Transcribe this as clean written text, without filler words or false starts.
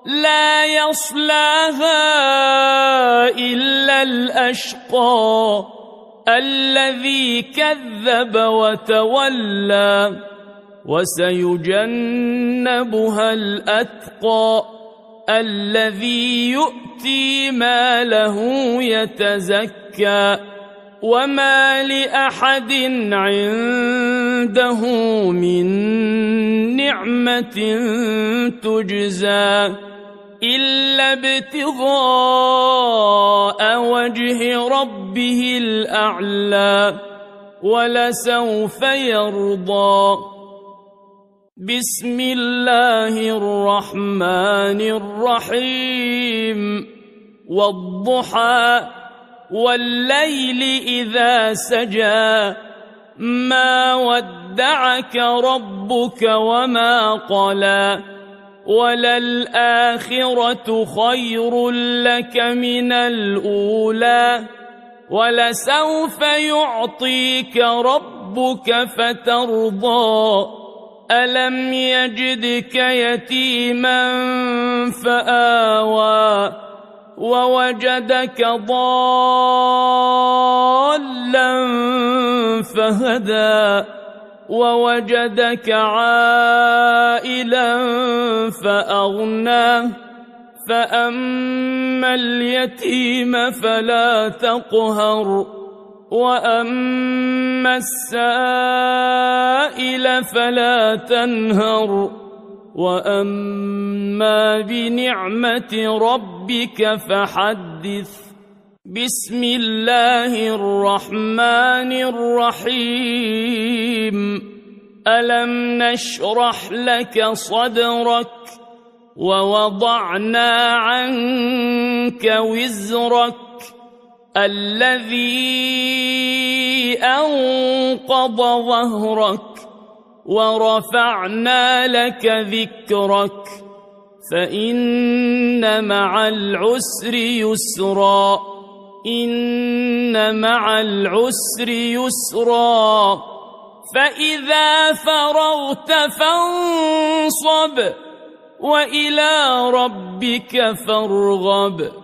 لا يصلاها إلا الأشقى الذي كذب وتولى وسيجنبها الأتقى الذي يؤتي ماله يتزكى وما لأحد عنده من نعمة تجزى إلا ابتغاء وجه ربه الأعلى ولسوف يرضى. بسم الله الرحمن الرحيم والضحى والليل إذا سجى ما ودعك ربك وما قلى وللآخرة خير لك من الأولى ولسوف يعطيك ربك فترضى ألم يجدك يتيما فآوى ووجدك ضالا فهدى ووجدك عائلا فأغنى فأما اليتيم فلا تقهر وأما السائل فلا تنهر وأما بنعمة ربك فحدث. بسم الله الرحمن الرحيم ألم نشرح لك صدرك ووضعنا عنك وزرك الذي أنقض ظهرك ورفعنا لك ذكرك فإن مع العسر يسرا إن مع العسر يسرا فإذا فرغت فانصب وإلى ربك فارغب.